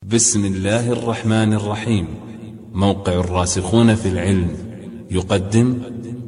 بسم الله الرحمن الرحيم. موقع الراسخون في العلم يقدم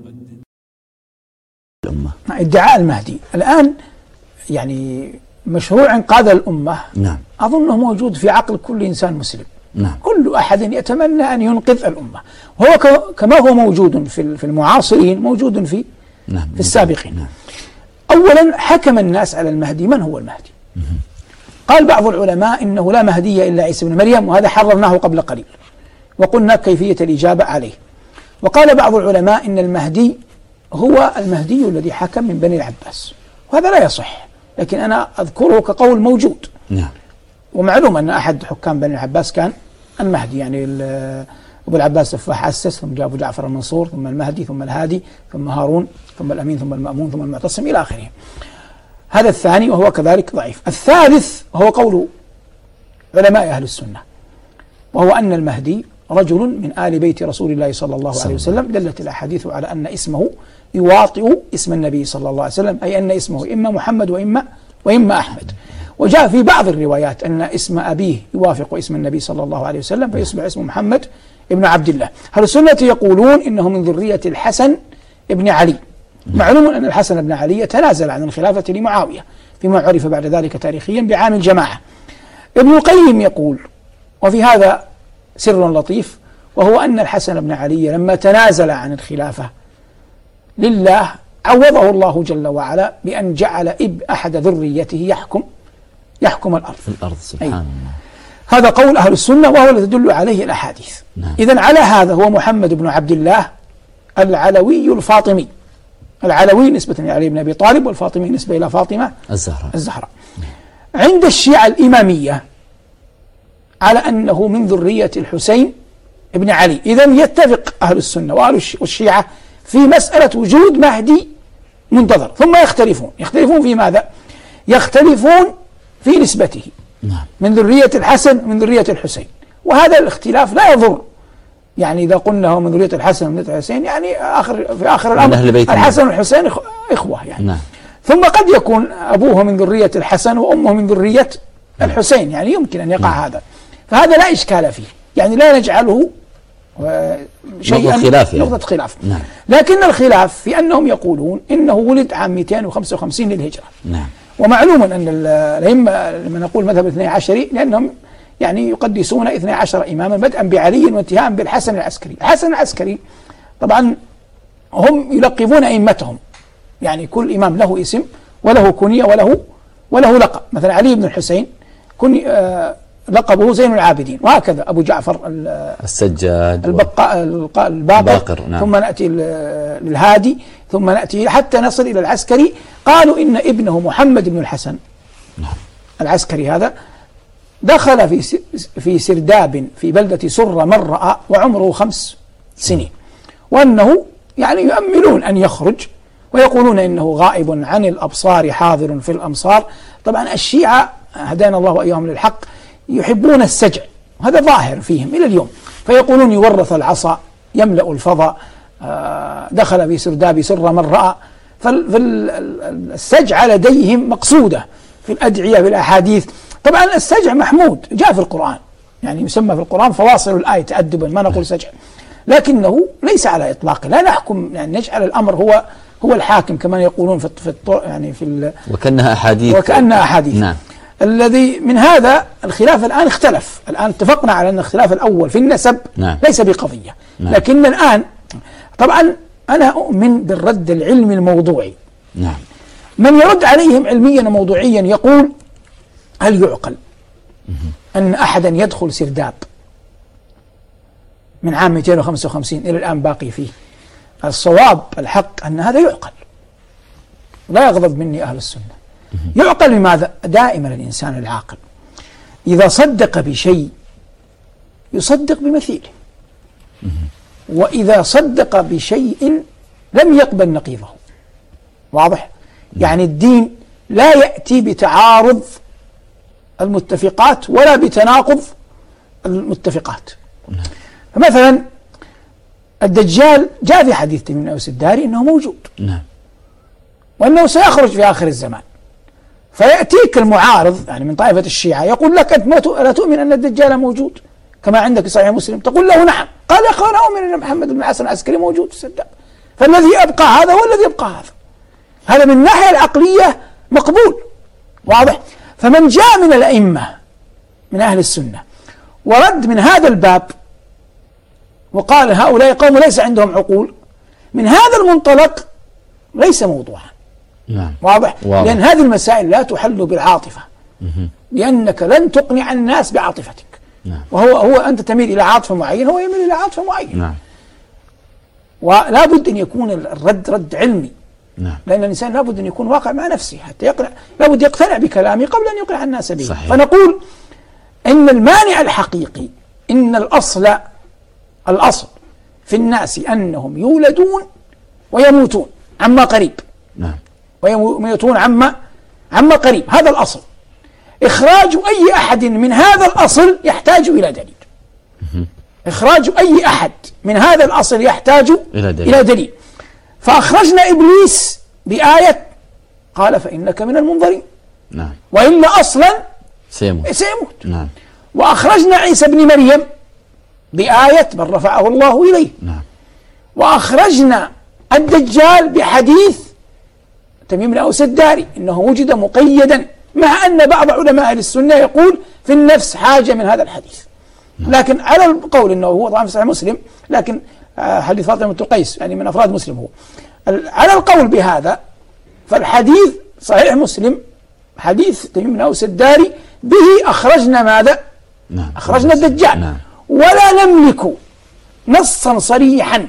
الأمة. ادعاء المهدي الآن يعني مشروع إنقاذ الأمة. نعم. أظنه موجود في عقل كل إنسان مسلم. نعم. كل أحد يتمنى أن ينقذ الأمة، وهو كما هو موجود في المعاصرين موجود في السابقين. نعم. أولا حكم الناس على المهدي. من هو المهدي؟ قال بعض العلماء إنه لا مهدي إلا عيسى بن مريم، وهذا حررناه قبل قليل وقلنا كيفية الإجابة عليه. وقال بعض العلماء إن المهدي هو المهدي الذي حكم من بني العباس، وهذا لا يصح، لكن أنا أذكره كقول موجود. نعم. ومعلوم أن أحد حكام بني العباس كان المهدي، يعني أبو العباس سفاح أسس، ثم جاء أبو جعفر المنصور، ثم المهدي، ثم الهادي، ثم هارون، ثم الأمين، ثم المأمون، ثم المعتصم إلى آخره. هذا الثاني وهو كذلك ضعيف. الثالث هو قول علماء أهل السنة، وهو أن المهدي رجل من آل بيت رسول الله صلى الله عليه وسلم. دلت الأحاديث على أن اسمه يواطئ اسم النبي صلى الله عليه وسلم، أي أن اسمه إما محمد وإما أحمد. وجاء في بعض الروايات أن اسم أبيه يوافق اسم النبي صلى الله عليه وسلم فيصبح اسمه محمد ابن عبد الله. أهل السنة يقولون إنه من ذرية الحسن ابن علي. معلوم أن الحسن بن علي تنازل عن الخلافة لمعاوية فيما عرف بعد ذلك تاريخيا بعام الجماعة. ابن القيم يقول، وفي هذا سر لطيف، وهو أن الحسن بن علي لما تنازل عن الخلافة لله عوضه الله جل وعلا بأن جعل أحد ذريته يحكم الأرض. سبحان الله. هذا قول أهل السنة وهو الذي تدل عليه الأحاديث. نعم. إذن على هذا هو محمد بن عبد الله العلوي الفاطمي. العلوي نسبة إلى علي بن أبي طالب، والفاطمي نسبة إلى فاطمة الزهراء. عند الشيعة الإمامية على أنه من ذرية الحسين ابن علي. إذن يتفق أهل السنة وأهل الشيعة في مسألة وجود مهدي منتظر، ثم يختلفون في ماذا؟ يختلفون في نسبته. نعم. من ذرية الحسن من ذرية الحسين، وهذا الاختلاف لا يضر. يعني إذا قلنا هو من ذرية الحسن ومن ذرية الحسين، يعني في آخر الأمر الحسن والحسين إخوة يعني. نعم. ثم قد يكون أبوه من ذرية الحسن وأمه من ذرية الحسين، يعني يمكن أن يقع هذا، فهذا لا إشكال فيه، يعني لا نجعله شيئا نقطة خلاف. نعم. لكن الخلاف في أنهم يقولون إنه ولد عام 255 للهجرة. نعم. ومعلوم أن الأئمة لما نقول مذهب 12 لأنهم يعني يقدسون 12 إماما بدءا بعلي وانتهاء بالحسن العسكري. الحسن العسكري طبعا هم يلقبون أئمتهم، يعني كل إمام له اسم وله كنية وله لقب. مثلا علي بن الحسين لقبه زين العابدين، وهكذا أبو جعفر السجاد الباقر. نعم. ثم نأتي للهادي، ثم نأتي حتى نصل إلى العسكري. قالوا إن ابنه محمد بن الحسن العسكري هذا دخل في سرداب في بلدة سر مرأة وعمره 5 سنين، وأنه يعني يؤملون أن يخرج، ويقولون إنه غائب عن الأبصار حاضر في الأمصار. طبعا الشيعة هدانا الله وإياهم للحق يحبون السجع، وهذا ظاهر فيهم إلى اليوم، فيقولون يورث العصا يملأ الفضاء، دخل في سرداب سر من رأى. فالسجع لديهم مقصودة في الأدعية بالأحاديث. طبعا السجع محمود جاء في القرآن، يعني يسمى في القرآن فواصل الآية تأدبا، ما نقول سجع، لكنه ليس على إطلاقه. لا نحكم، يعني نجعل الأمر هو الحاكم كما يقولون يعني وكأنها أحاديث. نعم. الذي من هذا الخلاف الآن اختلف. الآن اتفقنا على أن الخلاف الأول في النسب ليس بقضية. لكن الآن طبعا أنا أؤمن بالرد العلمي الموضوعي. نعم. من يرد عليهم علميا وموضوعيا يقول: هل يعقل أن أحدا يدخل سرداب من عام 255 إلى الآن باقي فيه؟ الصواب الحق أن هذا يعقل، لا يغضب مني أهل السنة. يعقل لماذا؟ دائما الإنسان العاقل إذا صدق بشيء يصدق بمثيله، وإذا صدق بشيء لم يقبل نقيضه. واضح؟ يعني الدين لا يأتي بتعارض المتفقات ولا بتناقض المتفقات. فمثلا الدجال جاء في حديث تميم بن أوس الداري أنه موجود، نعم، وأنه سيخرج في آخر الزمان. فيأتيك المعارض يعني من طائفة الشيعة يقول لك أنت لا تؤمن أن الدجال موجود كما عندك في صحيح مسلم، تقول له نعم، قال يا أخوان أؤمن أن محمد بن الحسن العسكري موجود في السرداب، فالذي أبقى هذا هو الذي يبقى هذا من الناحية العقلية مقبول، واضح. فمن جاء من الأئمة من أهل السنة ورد من هذا الباب وقال هؤلاء قوم ليس عندهم عقول، من هذا المنطلق ليس موضوعا. نعم. واضح. لأن هذه المسائل لا تحل بالعاطفة، لأنك لن تقنع الناس بعاطفتك. نعم. وهو أنت تميل إلى عاطفة معينة، هو يميل إلى عاطفة معينة. نعم. ولا بد أن يكون الرد رد علمي. نعم. لأن الإنسان لا بد أن يكون واقع مع نفسه حتى يقنع، لا بد يقتنع بكلامه قبل أن يقنع الناس به. صحيح. فنقول إن المانع الحقيقي، إن الأصل في الناس أنهم يولدون ويموتون عما قريب. نعم. ويموتون عما قريب، هذا الأصل. إخراج أي أحد من هذا الأصل يحتاج إلى دليل. إخراج أي أحد من هذا الأصل يحتاج إلى دليل. فأخرجنا إبليس بآية قال فإنك من المنظرين. نعم. وإلا أصلا سيموت. نعم. وأخرجنا عيسى بن مريم بآية بل رفعه الله إليه. نعم. وأخرجنا الدجال بحديث تميم بن أوس الداري إنه وجد مقيدا، مع أن بعض علماء أهل السنة يقول في النفس حاجة من هذا الحديث. لكن على القول أنه هو طبعا في صحيح مسلم، لكن حديث فاطمة بنت قيس يعني من أفراد مسلم هو، على القول بهذا فالحديث صحيح مسلم حديث تميم بن أوس الداري به أخرجنا ماذا؟ نعم. أخرجنا الدجال. نعم. ولا نملك نصا صريحا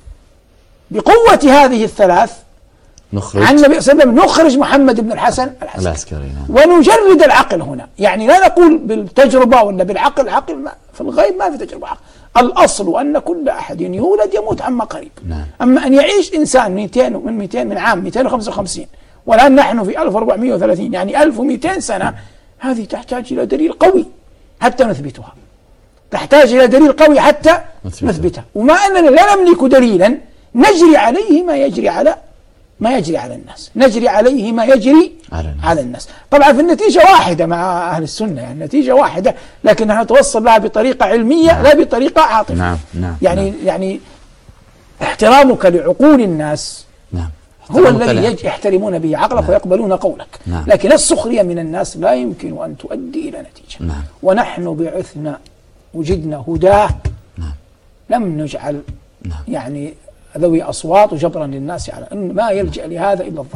بقوة هذه الثلاث عن النبي صلى الله عليه وسلم نخرج محمد بن الحسن العسكري. نعم. ونجرد العقل هنا، يعني لا نقول بالتجربة ولا بالعقل، العقل في الغيب ما في تجربة عقل. الأصل أن كل أحد يولد يموت عما قريب. نعم. أما أن يعيش إنسان من عام 255 والآن نحن في 1430 يعني 1200 سنة، هذه تحتاج إلى دليل قوي حتى نثبتها، تحتاج إلى دليل قوي حتى نثبتها. وما أننا لا نملك دليلا نجري عليه ما يجري على الناس، نجري عليه ما يجري على الناس. طبعا في النتيجة واحدة مع أهل السنة، يعني النتيجة واحدة، لكن نحن نتوصل لها بطريقة علمية. نعم. لا بطريقة عاطفية. نعم. نعم. يعني احترامك لعقول الناس نعم. هو الذي يحترمون به عقلك. نعم. ويقبلون قولك. نعم. لكن السخرية من الناس لا يمكن أن تؤدي إلى نتيجة. نعم. ونحن بعثنا وجدنا هداه. نعم. لم نجعل نعم. يعني ذوي أصوات وجبرا للناس على أن ما يلجأ لهذا إلا الظلم.